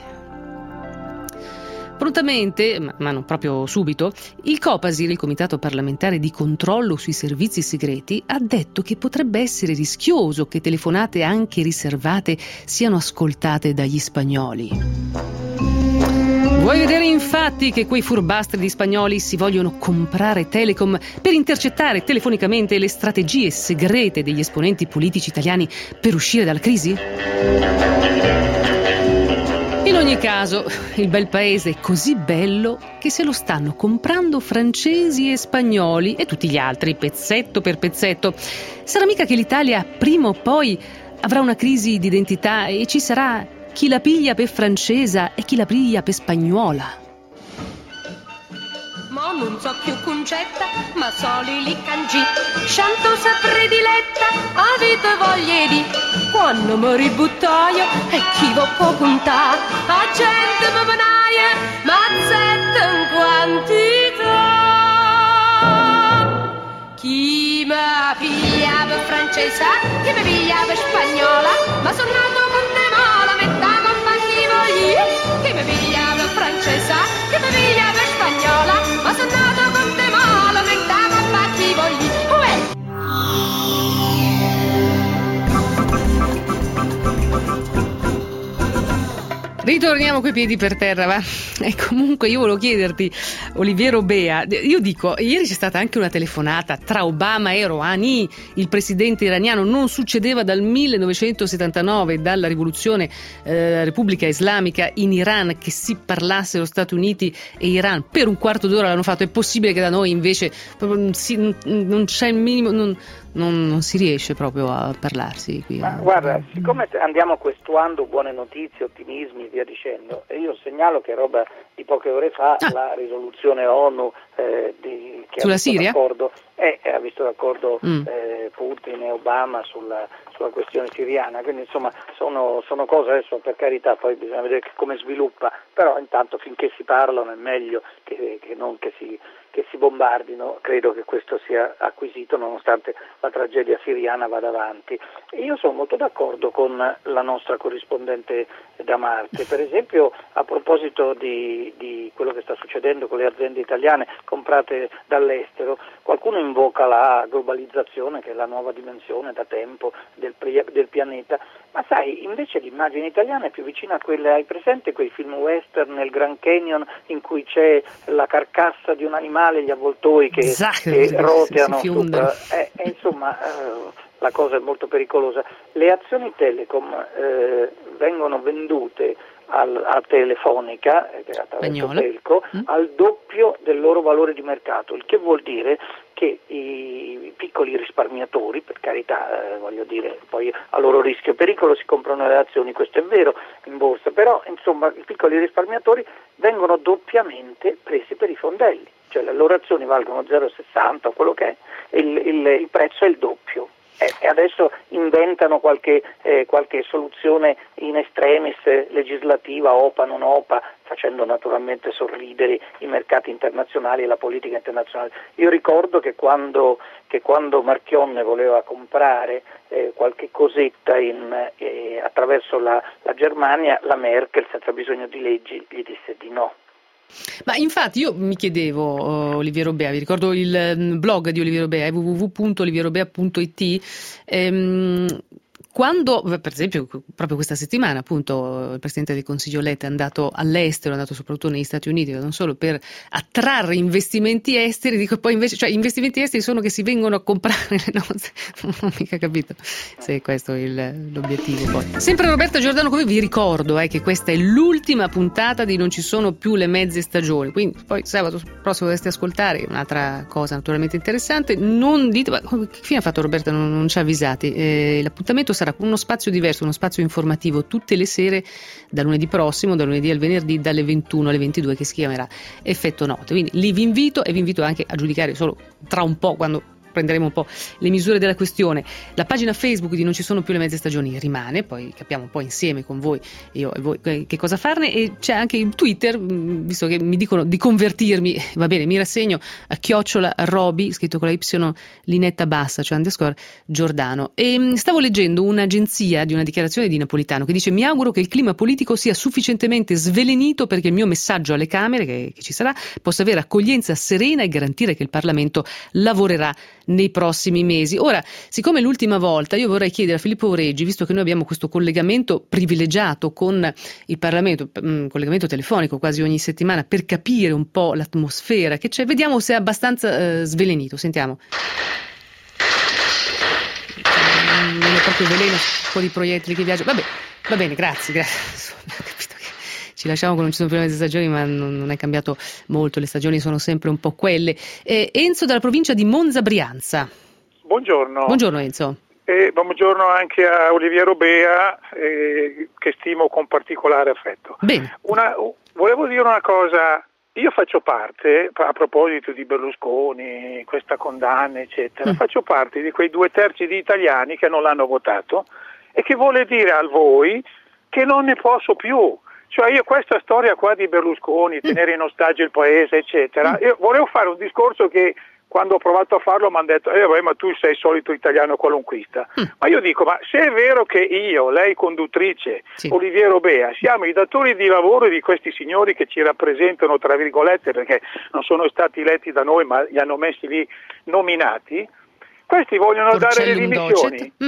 Prontamente, ma, ma non proprio subito, il Copasir, il Comitato parlamentare di controllo sui servizi segreti, ha detto che potrebbe essere rischioso che telefonate anche riservate siano ascoltate dagli spagnoli. Vuoi vedere infatti che quei furbastri di spagnoli si vogliono comprare Telecom per intercettare telefonicamente le strategie segrete degli esponenti politici italiani per uscire dalla crisi? In ogni caso, il bel paese è così bello che se lo stanno comprando francesi e spagnoli e tutti gli altri, pezzetto per pezzetto. Sarà mica che l'Italia prima o poi avrà una crisi di identità e ci sarà chi la piglia per francesa e chi la piglia per spagnola? Mo non so più concetta, ma soli li cangi. Scianto sa prediletta, avete voglia di. Quando mi ributtaio e chi vo può contare. A gente mi manaia, mazzetta in quantità. Chi mi piglia per francese, chi mi piglia per spagnola. Ma sono nato con te mala, metà con chi voglio. Chi mi piglia per francese, chi mi piglia per spagnola. Ma sono nato con te mala, metà con chi voglio. Uè! Ritorniamo coi piedi per terra, va? E comunque io volevo chiederti, Oliviero Bea, io dico, ieri c'è stata anche una telefonata tra Obama e Rouhani, il presidente iraniano. Non succedeva dal millenovecentosettantanove, dalla rivoluzione eh, Repubblica Islamica in Iran, che si parlassero Stati Uniti e Iran. Per un quarto d'ora l'hanno fatto. È possibile che da noi invece non, si, non c'è il minimo, non, non, non si riesce proprio a parlarsi qui. Ma guarda, siccome andiamo questuando buone notizie, ottimismi e via dicendo, e io segnalo che roba di poche ore fa ah. la risoluzione ONU eh, di, che sulla ha visto Siria? d'accordo, eh, ha visto d'accordo mm. eh, Putin e Obama sulla, sulla questione siriana, quindi insomma sono, sono cose, adesso per carità poi bisogna vedere come sviluppa, però intanto finché si parlano è meglio che, che non che si, che si bombardino. Credo che questo sia acquisito nonostante la tragedia siriana vada avanti. E io sono molto d'accordo con la nostra corrispondente da Marte, per esempio a proposito di, di quello che sta succedendo con le aziende italiane comprate dall'estero. Qualcuno invoca la globalizzazione, che è la nuova dimensione da tempo del, del pianeta, ma sai, invece l'immagine italiana è più vicina a quelle, hai presente quei film western nel Grand Canyon in cui c'è la carcassa di un animale, gli avvoltoi che, esatto, che roteano sopra, eh, eh, insomma eh, la cosa è molto pericolosa. Le azioni Telecom eh, vengono vendute al, a Telefonica, eh, attraverso Telco, mm. al doppio del loro valore di mercato, il che vuol dire che i piccoli risparmiatori, per carità, eh, voglio dire, poi a loro rischio e pericolo si comprano le azioni, questo è vero in borsa, però insomma i piccoli risparmiatori vengono doppiamente presi per i fondelli, cioè le loro azioni valgono zero virgola sessanta o quello che è, e il, il, il prezzo è il doppio. E adesso inventano qualche, eh, qualche soluzione in extremis eh, legislativa, OPA, non OPA, facendo naturalmente sorridere i mercati internazionali e la politica internazionale. Io ricordo che quando, che quando Marchionne voleva comprare eh, qualche cosetta in, eh, attraverso la, la Germania, la Merkel, senza bisogno di leggi, gli disse di no. Ma infatti io mi chiedevo, uh, Oliviero Bea, vi ricordo il um, blog di Oliviero Bea, w w w punto olivierobea punto i t, ehm, quando, per esempio, proprio questa settimana, appunto, il Presidente del Consiglio Letta è andato all'estero, è andato soprattutto negli Stati Uniti, non solo per attrarre investimenti esteri, dico poi invece, cioè investimenti esteri sono che si vengono a comprare le nostre, non ho mica capito se questo è il, l'obiettivo poi. Sempre Roberta Giordano come vi ricordo eh, che questa è l'ultima puntata di Non ci sono più le mezze stagioni, quindi poi sabato prossimo dovreste ascoltare un'altra cosa naturalmente interessante. Non dite, ma che fine ha fatto Roberta, non, non ci ha avvisati, eh, l'appuntamento sarà uno spazio diverso, uno spazio informativo tutte le sere da lunedì prossimo, da lunedì al venerdì dalle ventuno alle ventidue, che si chiamerà Effetto Notte, quindi lì vi invito e vi invito anche a giudicare solo tra un po', quando prenderemo un po' le misure della questione. La pagina Facebook di Non ci sono più le mezze stagioni rimane, poi capiamo un po' insieme con voi, io e voi, che cosa farne, e c'è anche il Twitter, visto che mi dicono di convertirmi, va bene, mi rassegno a chiocciola Roby, scritto con la Y linetta bassa, cioè underscore Giordano. E stavo leggendo un'agenzia di una dichiarazione di Napolitano che dice: mi auguro che il clima politico sia sufficientemente svelenito perché il mio messaggio alle Camere, che, che ci sarà, possa avere accoglienza serena e garantire che il Parlamento lavorerà nei prossimi mesi. Ora, siccome l'ultima volta, io vorrei chiedere a Filippo Oreggi, visto che noi abbiamo questo collegamento privilegiato con il Parlamento, un collegamento telefonico quasi ogni settimana, per capire un po' l'atmosfera che c'è, vediamo se è abbastanza eh, svelenito. Sentiamo. Non è proprio veleno, un po' di proiettili che viaggiano. Vabbè, va bene, grazie, grazie. Ci lasciamo che non ci sono più le stagioni, ma non, non è cambiato molto, le stagioni sono sempre un po' quelle. Eh, Enzo dalla provincia di Monza Brianza. Buongiorno. Buongiorno Enzo. E buongiorno anche a Oliviero Bea, eh, che stimo con particolare affetto. Bene. Una, volevo dire una cosa, io faccio parte, a proposito di Berlusconi, questa condanna eccetera, mm. faccio parte di quei due terzi di italiani che non l'hanno votato e che vuole dire a voi che non ne posso più. Cioè io questa storia qua di Berlusconi, tenere in ostaggio il paese eccetera, io volevo fare un discorso che quando ho provato a farlo mi hanno detto eh vabbè, ma tu sei il solito italiano qualunquista, mm. ma io dico, ma se è vero che io, lei conduttrice, sì. Oliviero Bea, siamo i datori di lavoro di questi signori che ci rappresentano tra virgolette, perché non sono stati eletti da noi ma li hanno messi lì nominati, questi vogliono Porcello dare le dimissioni. Mm.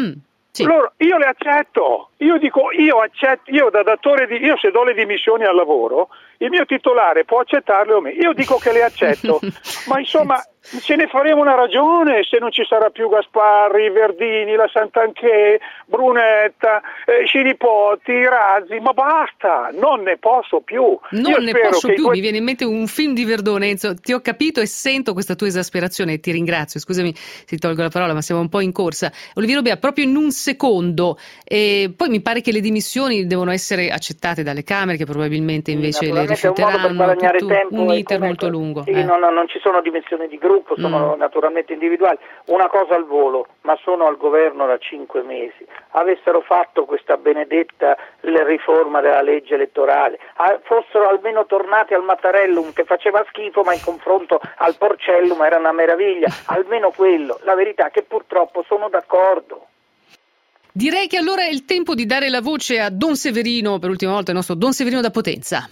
Sì. Loro, io le accetto, io dico io accetto, io da datore di, io se do le dimissioni al lavoro, il mio titolare può accettarle o meno, io dico che le accetto, ma insomma ce ne faremo una ragione se non ci sarà più Gasparri, Verdini, la Santanchè, Brunetta, eh, Scilipoti, Razzi, ma basta, non ne posso più. Non io ne spero posso che più, due... mi viene in mente un film di Verdone, Enzo, ti ho capito e sento questa tua esasperazione e ti ringrazio, scusami se ti tolgo la parola ma siamo un po' in corsa. Oliviero Bea, proprio in un secondo, e poi mi pare che le dimissioni devono essere accettate dalle Camere che probabilmente invece sì, le rifiuteranno, tutto tempo un iter come... molto lungo. Sì, eh. no, no, non ci sono dimissioni di gruppo, sono mm. naturalmente individuali. Una cosa al volo, ma sono al governo da cinque mesi. Avessero fatto questa benedetta riforma della legge elettorale, fossero almeno tornati al Mattarellum che faceva schifo, ma in confronto al Porcellum era una meraviglia. Almeno quello. La verità è che purtroppo sono d'accordo. Direi che allora è il tempo di dare la voce a Don Severino, per l'ultima volta il nostro Don Severino da Potenza.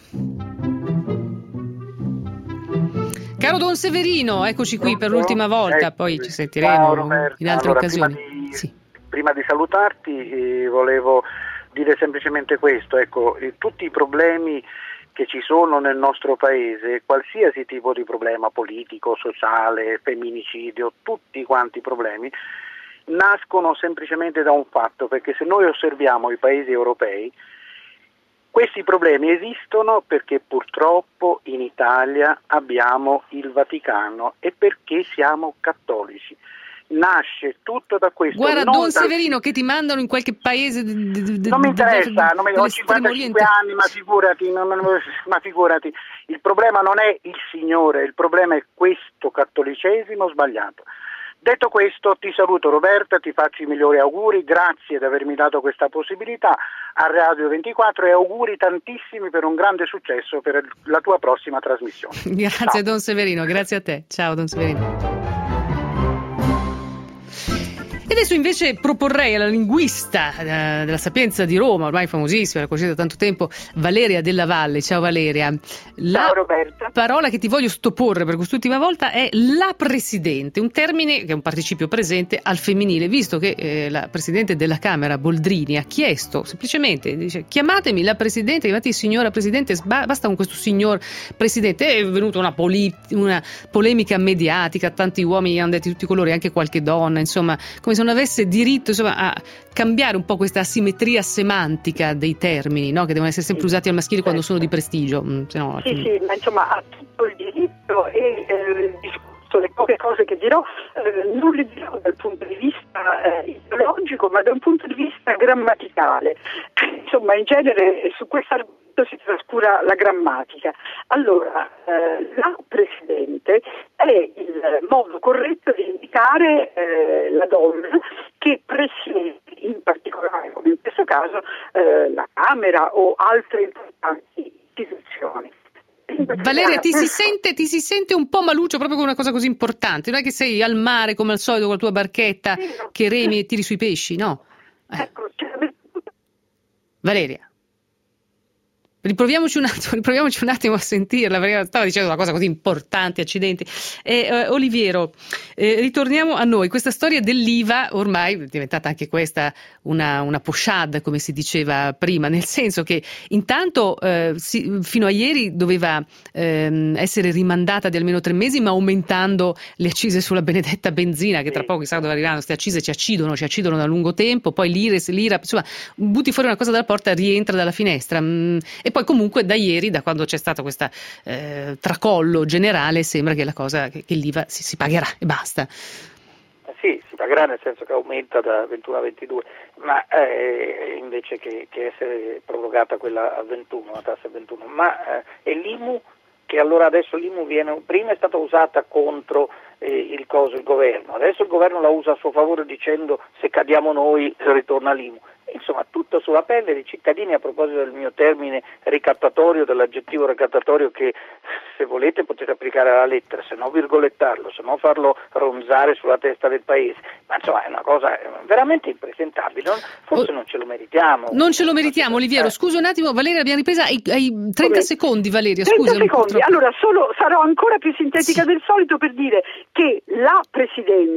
Caro Don Severino, eccoci qui per l'ultima volta, poi ci sentiremo in altre allora, occasioni. Prima di, sì. prima di salutarti eh, volevo dire semplicemente questo, ecco, eh, tutti i problemi che ci sono nel nostro paese, qualsiasi tipo di problema politico, sociale, femminicidio, tutti quanti i problemi, nascono semplicemente da un fatto, perché se noi osserviamo i paesi europei, questi problemi esistono perché purtroppo in Italia abbiamo il Vaticano e perché siamo cattolici. Nasce tutto da questo. Guarda non Don dal... Severino che ti mandano in qualche paese d- d- d- non mi interessa, d- non mi... ho cinquantacinque anni, ma figurati, non, ma figurati, il problema non è il Signore, il problema è questo cattolicesimo sbagliato. Detto questo, ti saluto Roberta, ti faccio i migliori auguri, grazie di avermi dato questa possibilità a Radio ventiquattro e auguri tantissimi per un grande successo per la tua prossima trasmissione. Grazie Ciao. Don Severino, grazie a te. Ciao Don Severino. E adesso invece proporrei alla linguista eh, della Sapienza di Roma, ormai famosissima, la conoscete da tanto tempo, Valeria Della Valle. Ciao Valeria. La Ciao Roberta. parola che ti voglio sottoporre per quest'ultima volta è la Presidente, un termine che è un participio presente al femminile, visto che eh, la Presidente della Camera, Boldrini, ha chiesto semplicemente, dice chiamatemi la Presidente, chiamate signora Presidente, basta con questo signor Presidente. È venuta una, poli- una polemica mediatica, tanti uomini hanno detto di tutti i colori, anche qualche donna, insomma, come se non avesse diritto insomma, a cambiare un po' questa asimmetria semantica dei termini, no? Che devono essere sempre usati al maschile quando sono di prestigio. Mm, se no, sì, sì, ma insomma ha tutto il diritto e eh, il discorso, le poche cose che dirò eh, non le dirò dal punto di vista eh, ideologico, ma da un punto di vista grammaticale. Insomma, in genere su questo argomento si trascura la grammatica. Allora, eh, la Presidente è il modo corretto di indicare eh, la donna che presiede, in particolare, come in questo caso, eh, la Camera o altre importanti istituzioni. Valeria, ti si, sente, ti si sente un po' maluccio proprio con una cosa così importante, non è che sei al mare come al solito con la tua barchetta che remi e tiri sui pesci, no? Eh. Valeria. Riproviamoci un attimo, riproviamoci un attimo a sentirla, perché stava dicendo una cosa così importante, accidenti. Eh, eh, Oliviero, eh, ritorniamo a noi. Questa storia dell'I V A ormai è diventata anche questa una, una pochade, come si diceva prima, nel senso che intanto eh, si, fino a ieri doveva ehm, essere rimandata di almeno tre mesi, ma aumentando le accise sulla benedetta benzina, che tra poco chissà dove arriveranno, queste accise ci accidono, ci accidono da lungo tempo, poi l'I R E S, l'I R A P, insomma, butti fuori una cosa dalla porta, rientra dalla finestra. Mm, e poi comunque da ieri, da quando c'è stato questo eh, tracollo generale, sembra che la cosa, che, che l'I V A si, si pagherà e basta. Sì, si pagherà nel senso che aumenta da ventuno a ventidue, ma eh, invece che, che essere prorogata quella a ventuno, la tassa a ventuno, ma eh, è l'I M U che allora adesso l'I M U viene, prima è stata usata contro eh, il coso, il governo, adesso il governo la usa a suo favore dicendo se cadiamo noi ritorna l'I M U. Insomma, tutto sulla pelle dei cittadini. A proposito del mio termine ricattatorio, dell'aggettivo ricattatorio che se volete potete applicare alla lettera, se no virgolettarlo, se no farlo ronzare sulla testa del paese, ma insomma è una cosa veramente impresentabile, forse oh, non ce lo meritiamo. Non ce lo meritiamo, Oliviero, scusa un attimo, Valeria, abbiamo ripresa ai, ai trenta Come? secondi, Valeria, scusa. trenta secondi, allora solo sarò ancora più sintetica sì. del solito per dire che la Presidente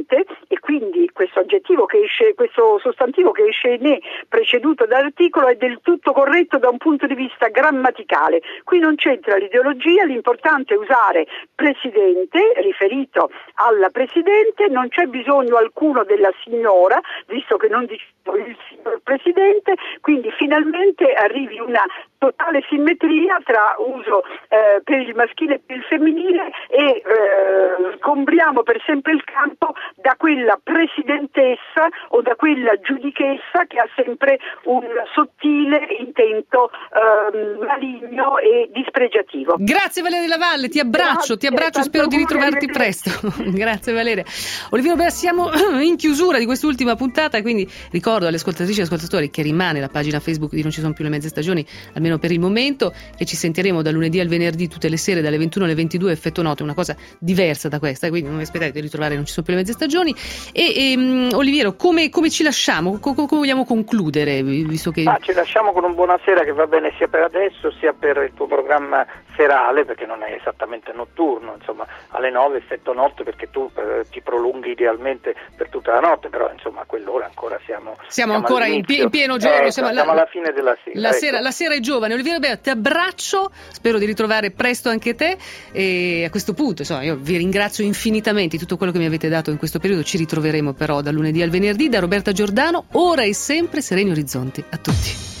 e quindi questo aggettivo che esce, questo sostantivo che esce ne preceduto dall'articolo è del tutto corretto da un punto di vista grammaticale. Qui non c'entra l'ideologia, l'importante è usare presidente, riferito alla presidente, non c'è bisogno alcuno della signora, visto che non diciamo il signor presidente, quindi finalmente arrivi una totale simmetria tra uso eh, per il maschile e per il femminile e eh, sgombriamo per sempre il campo da quella presidentessa o da quella giudichessa che ha sempre un sottile intento eh, maligno e dispregiativo. Grazie Valeria Della Valle, ti abbraccio, Grazie, ti abbraccio, spero di ritrovarti presto. Grazie Valeria. Oliviero Bea, siamo in chiusura di quest'ultima puntata, quindi ricordo alle ascoltatrici e ascoltatori che rimane la pagina Facebook di Non ci sono più le mezze stagioni, almeno per il momento, che ci sentiremo da lunedì al venerdì tutte le sere dalle ventuno alle ventidue, effetto notte, una cosa diversa da questa, quindi non vi aspettate di ritrovare Non ci sono più le mezze stagioni. E, e um, Oliviero, come, come ci lasciamo? Co- come vogliamo concludere? Visto che... ah, ci lasciamo con un buonasera che va bene sia per adesso sia per il tuo programma serale, perché non è esattamente notturno, insomma alle nove effetto notte, perché tu eh, ti prolunghi idealmente per tutta la notte, però insomma a quell'ora ancora siamo siamo, siamo ancora in, pie- in pieno giorno, eh, siamo, siamo la, alla fine della sera, la, ecco. sera la sera è giovane. Oliviero Bea, ti abbraccio, spero di ritrovare presto anche te, e a questo punto insomma io vi ringrazio infinitamente di tutto quello che mi avete dato in questo periodo. Ci ritroveremo però da lunedì al venerdì. Da Roberta Giordano, ora e sempre sereni orizzonti a tutti.